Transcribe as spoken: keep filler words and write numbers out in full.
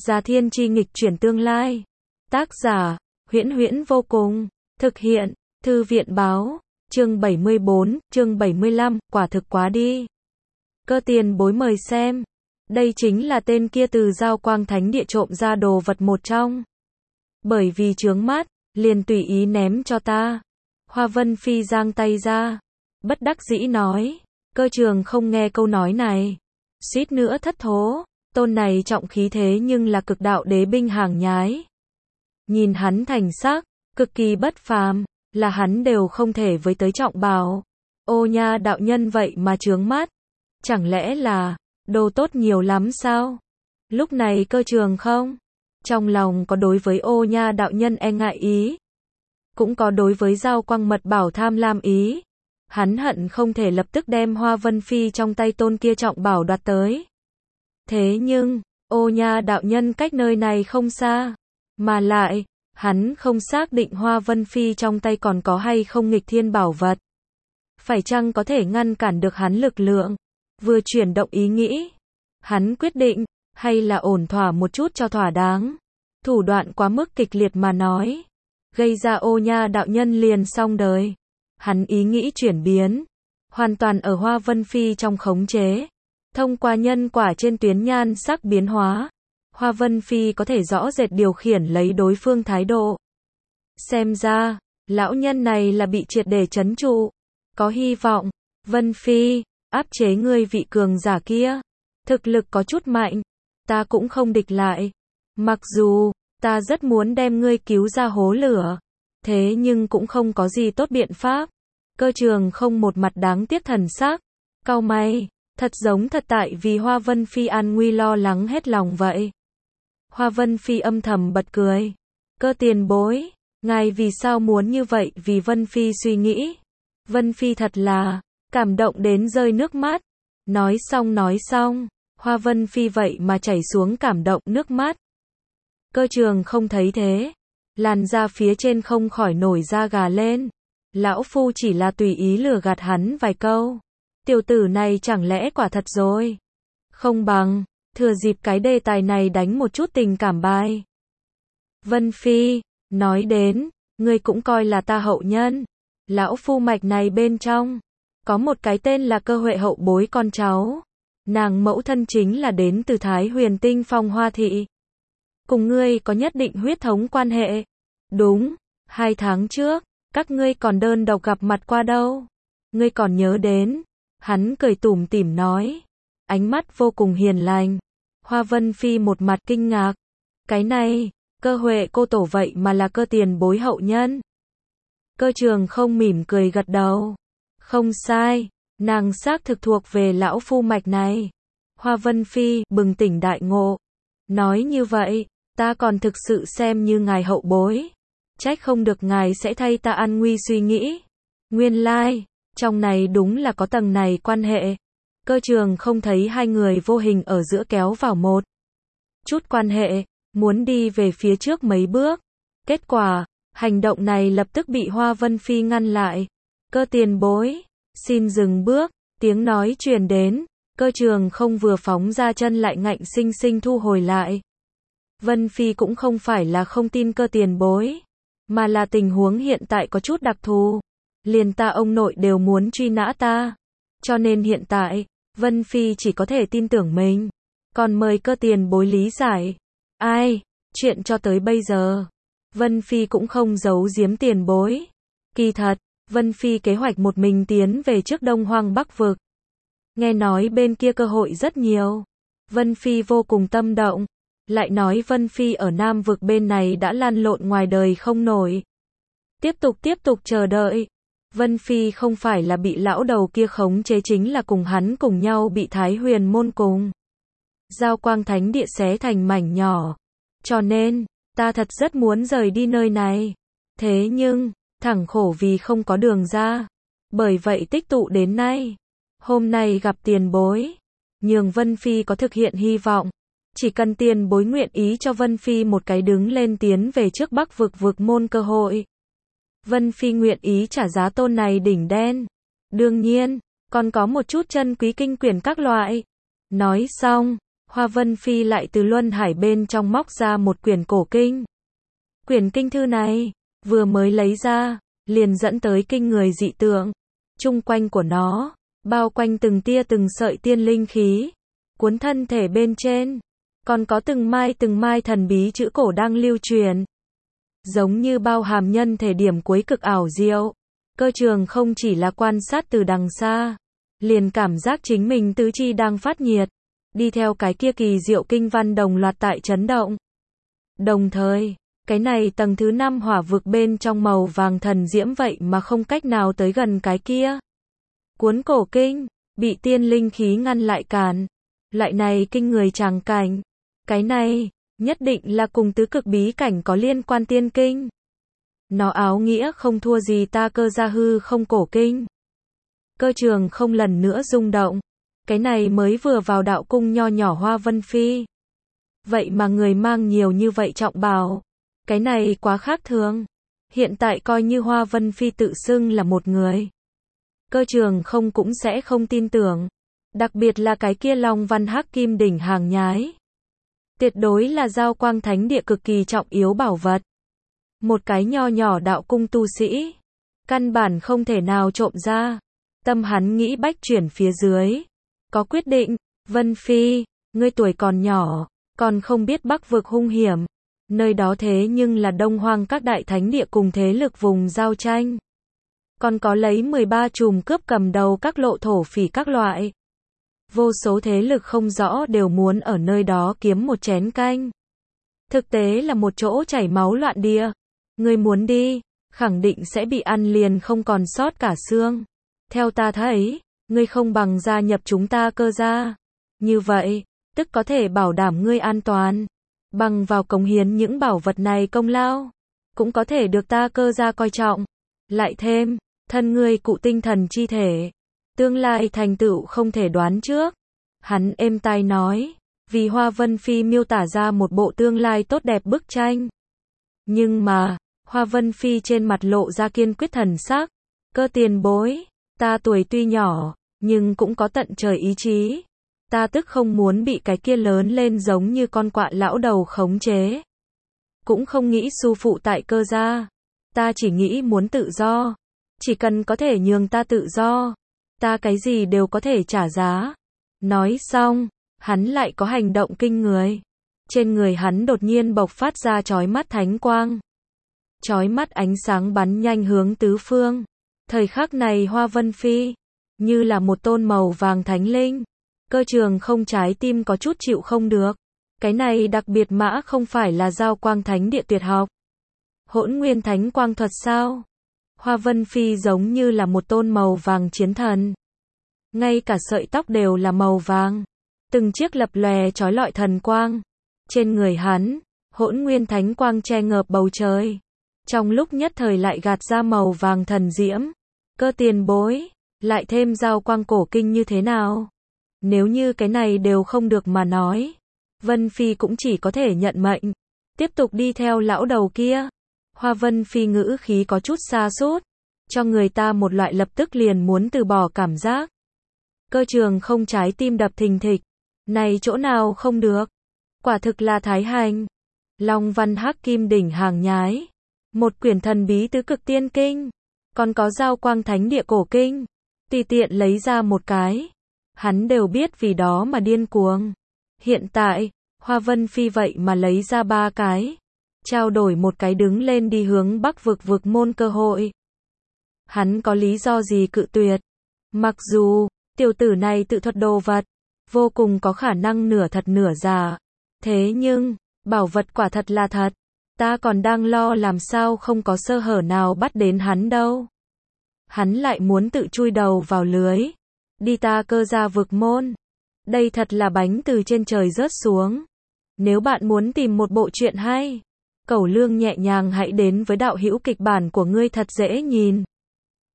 Già Thiên Chi nghịch chuyển tương lai. Tác giả, Huyễn Huyễn vô cùng. Thực hiện, Thư viện báo. Chương bảy mươi bốn, chương bảy mươi lăm, quả thực quá đi. Cơ tiền bối mời xem. Đây chính là tên kia từ Giao Quang Thánh Địa trộm ra đồ vật một trong. Bởi vì chướng mắt, liền tùy ý ném cho ta. Hoa Vân Phi giang tay ra. Bất đắc dĩ nói. Cơ trường không nghe câu nói này. Suýt nữa thất thố. Tôn này trọng khí thế nhưng là cực đạo đế binh hàng nhái. Nhìn hắn thành sắc, cực kỳ bất phàm, là hắn đều không thể với tới trọng bảo. Ô nha đạo nhân vậy mà chướng mắt. Chẳng lẽ là, đồ tốt nhiều lắm sao? Lúc này cơ trường không? Trong lòng có đối với ô nha đạo nhân e ngại ý. Cũng có đối với Giao Quang mật bảo tham lam ý. Hắn hận không thể lập tức đem Hoa Vân Phi trong tay tôn kia trọng bảo đoạt tới. Thế nhưng, ô nha đạo nhân cách nơi này không xa. Mà lại, hắn không xác định Hoa Vân Phi trong tay còn có hay không nghịch thiên bảo vật. Phải chăng có thể ngăn cản được hắn lực lượng? Vừa chuyển động ý nghĩ. Hắn quyết định, hay là ổn thỏa một chút cho thỏa đáng. Thủ đoạn quá mức kịch liệt mà nói. Gây ra ô nha đạo nhân liền xong đời. Hắn ý nghĩ chuyển biến. Hoàn toàn ở Hoa Vân Phi trong khống chế. Thông qua nhân quả trên tuyến nhan sắc biến hóa. Hoa Vân Phi có thể rõ rệt điều khiển lấy đối phương thái độ. Xem ra, lão nhân này là bị triệt để trấn trụ. Có hy vọng. Vân Phi, áp chế ngươi vị cường giả kia. Thực lực có chút mạnh. Ta cũng không địch lại. Mặc dù, ta rất muốn đem ngươi cứu ra hố lửa. Thế nhưng cũng không có gì tốt biện pháp. Cơ trường không một mặt đáng tiếc thần sắc. Cau mày, thật giống thật tại vì Hoa Vân Phi an nguy lo lắng hết lòng vậy. Hoa Vân Phi âm thầm bật cười. Cơ tiền bối, ngài vì sao muốn như vậy vì Vân Phi suy nghĩ. Vân Phi thật là, cảm động đến rơi nước mắt. Nói xong nói xong, Hoa Vân Phi vậy mà chảy xuống cảm động nước mắt. Cơ trường không thấy thế. Làn da phía trên không khỏi nổi da gà lên. Lão phu chỉ là tùy ý lừa gạt hắn vài câu. Tiểu tử này chẳng lẽ quả thật rồi. Không bằng, thừa dịp cái đề tài này đánh một chút tình cảm bài. Vân Phi, nói đến, ngươi cũng coi là ta hậu nhân. Lão phu mạch này bên trong, có một cái tên là Cơ Huệ hậu bối con cháu. Nàng mẫu thân chính là đến từ Thái Huyền Tinh Phong Hoa Thị. Cùng ngươi có nhất định huyết thống quan hệ. Đúng, hai tháng trước, các ngươi còn đơn độc gặp mặt qua đâu. Ngươi còn nhớ đến. Hắn cười tủm tỉm nói. Ánh mắt vô cùng hiền lành. Hoa Vân Phi một mặt kinh ngạc. Cái này, Cơ Huệ cô tổ vậy mà là cơ tiền bối hậu nhân. Cơ trường không mỉm cười gật đầu. Không sai, nàng xác thực thuộc về lão phu mạch này. Hoa Vân Phi bừng tỉnh đại ngộ. Nói như vậy, ta còn thực sự xem như ngài hậu bối. Trách không được ngài sẽ thay ta an nguy suy nghĩ. Nguyên lai, trong này đúng là có tầng này quan hệ. Cơ trường không thấy hai người vô hình ở giữa kéo vào một chút quan hệ, muốn đi về phía trước mấy bước. Kết quả, hành động này lập tức bị Hoa Vân Phi ngăn lại. Cơ tiền bối, xin dừng bước, tiếng nói truyền đến. Cơ trường không vừa phóng ra chân lại ngạnh sinh sinh thu hồi lại. Vân Phi cũng không phải là không tin cơ tiền bối, mà là tình huống hiện tại có chút đặc thù. Liền ta ông nội đều muốn truy nã ta. Cho nên hiện tại, Vân Phi chỉ có thể tin tưởng mình. Còn mời cơ tiền bối lý giải. Ai, chuyện cho tới bây giờ, Vân Phi cũng không giấu giếm tiền bối. Kỳ thật, Vân Phi kế hoạch một mình tiến về trước Đông Hoang Bắc Vực. Nghe nói bên kia cơ hội rất nhiều. Vân Phi vô cùng tâm động. Lại nói Vân Phi ở Nam Vực bên này đã lăn lộn ngoài đời không nổi. Tiếp tục tiếp tục chờ đợi. Vân Phi không phải là bị lão đầu kia khống chế, chính là cùng hắn cùng nhau bị Thái Huyền môn cùng Giao Quang Thánh Địa xé thành mảnh nhỏ. Cho nên, ta thật rất muốn rời đi nơi này. Thế nhưng, thẳng khổ vì không có đường ra. Bởi vậy tích tụ đến nay. Hôm nay gặp tiền bối. Nhường Vân Phi có thực hiện hy vọng. Chỉ cần tiền bối nguyện ý cho Vân Phi một cái đứng lên tiến về trước Bắc Vực vực môn cơ hội. Vân Phi nguyện ý trả giá tôn này đỉnh đen. Đương nhiên, còn có một chút chân quý kinh quyển các loại. Nói xong, Hoa Vân Phi lại từ luân hải bên trong móc ra một quyển cổ kinh. Quyển kinh thư này, vừa mới lấy ra, liền dẫn tới kinh người dị tượng. Chung quanh của nó, bao quanh từng tia từng sợi tiên linh khí, cuốn thân thể bên trên, còn có từng mai từng mai thần bí chữ cổ đang lưu truyền. Giống như bao hàm nhân thể điểm cuối cực ảo diệu. Cơ Trường không chỉ là quan sát từ đằng xa, liền cảm giác chính mình tứ chi đang phát nhiệt, đi theo cái kia kỳ diệu kinh văn đồng loạt tại chấn động. Đồng thời, cái này tầng thứ năm hỏa vực bên trong màu vàng thần diễm vậy mà không cách nào tới gần cái kia. Cuốn cổ kinh, bị tiên linh khí ngăn lại cản. Loại này kinh người tràng cảnh. Cái này, nhất định là cùng tứ cực bí cảnh có liên quan tiên kinh. Nó áo nghĩa không thua gì ta cơ gia hư không cổ kinh. Cơ Trường không lần nữa rung động. Cái này mới vừa vào đạo cung nho nhỏ Hoa Vân Phi. Vậy mà người mang nhiều như vậy trọng bảo. Cái này quá khác thường. Hiện tại coi như Hoa Vân Phi tự xưng là một người. Cơ Trường không cũng sẽ không tin tưởng. Đặc biệt là cái kia Long Văn Hắc Kim đỉnh hàng nhái. Tuyệt đối là giao quang thánh địa cực kỳ trọng yếu bảo vật. Một cái nho nhỏ đạo cung tu sĩ. Căn bản không thể nào trộm ra. Tâm hắn nghĩ bách chuyển phía dưới. Có quyết định, Vân Phi, ngươi tuổi còn nhỏ, còn không biết Bắc vực hung hiểm. Nơi đó thế nhưng là Đông Hoang các đại thánh địa cùng thế lực vùng giao tranh. Còn có lấy mười ba chùm cướp cầm đầu các lộ thổ phỉ các loại. Vô số thế lực không rõ đều muốn ở nơi đó kiếm một chén canh. Thực tế là một chỗ chảy máu loạn địa. Ngươi muốn đi, khẳng định sẽ bị ăn liền không còn sót cả xương. Theo ta thấy, ngươi không bằng gia nhập chúng ta cơ gia. Như vậy, tức có thể bảo đảm ngươi an toàn. Bằng vào cống hiến những bảo vật này công lao, cũng có thể được ta cơ gia coi trọng. Lại thêm, thân ngươi cụ tinh thần chi thể. Tương lai thành tựu không thể đoán trước. Hắn êm tai nói, vì Hoa Vân Phi miêu tả ra một bộ tương lai tốt đẹp bức tranh. Nhưng mà, Hoa Vân Phi trên mặt lộ ra kiên quyết thần sắc. Cơ tiền bối, ta tuổi tuy nhỏ, nhưng cũng có tận trời ý chí. Ta tức không muốn bị cái kia lớn lên giống như con quạ lão đầu khống chế. Cũng không nghĩ su phụ tại cơ gia. Ta chỉ nghĩ muốn tự do. Chỉ cần có thể nhường ta tự do, ta cái gì đều có thể trả giá. Nói xong, hắn lại có hành động kinh người. Trên người hắn đột nhiên bộc phát ra chói mắt thánh quang. Chói mắt ánh sáng bắn nhanh hướng tứ phương. Thời khắc này Hoa Vân Phi, như là một tôn màu vàng thánh linh. Cơ Trường không trái tim có chút chịu không được. Cái này đặc biệt mã không phải là giao quang thánh địa tuyệt học. Hỗn nguyên thánh quang thuật sao? Hoa Vân Phi giống như là một tôn màu vàng chiến thần. Ngay cả sợi tóc đều là màu vàng. Từng chiếc lập lòe chói lọi thần quang. Trên người hắn, hỗn nguyên thánh quang che ngợp bầu trời. Trong lúc nhất thời lại gạt ra màu vàng thần diễm. Cơ tiền bối, lại thêm giao quang cổ kinh như thế nào? Nếu như cái này đều không được mà nói, Vân Phi cũng chỉ có thể nhận mệnh. Tiếp tục đi theo lão đầu kia. Hoa Vân Phi ngữ khí có chút xa sút, cho người ta một loại lập tức liền muốn từ bỏ cảm giác. Cơ Trường không trái tim đập thình thịch. Này chỗ nào không được? Quả thực là thái hành. Long Văn Hắc Kim đỉnh hàng nhái. Một quyển thần bí tứ cực tiên kinh. Còn có giao quang thánh địa cổ kinh. Tùy tiện lấy ra một cái. Hắn đều biết vì đó mà điên cuồng. Hiện tại, Hoa Vân Phi vậy mà lấy ra ba cái. Trao đổi một cái đứng lên đi hướng Bắc vực vực môn cơ hội. Hắn có lý do gì cự tuyệt? Mặc dù, tiểu tử này tự thuật đồ vật, vô cùng có khả năng nửa thật nửa giả. Thế nhưng, bảo vật quả thật là thật. Ta còn đang lo làm sao không có sơ hở nào bắt đến hắn đâu. Hắn lại muốn tự chui đầu vào lưới. Đi ta cơ gia vực môn. Đây thật là bánh từ trên trời rớt xuống. Nếu bạn muốn tìm một bộ truyện hay, Cẩu Lương nhẹ nhàng hãy đến với đạo hữu kịch bản của ngươi thật dễ nhìn.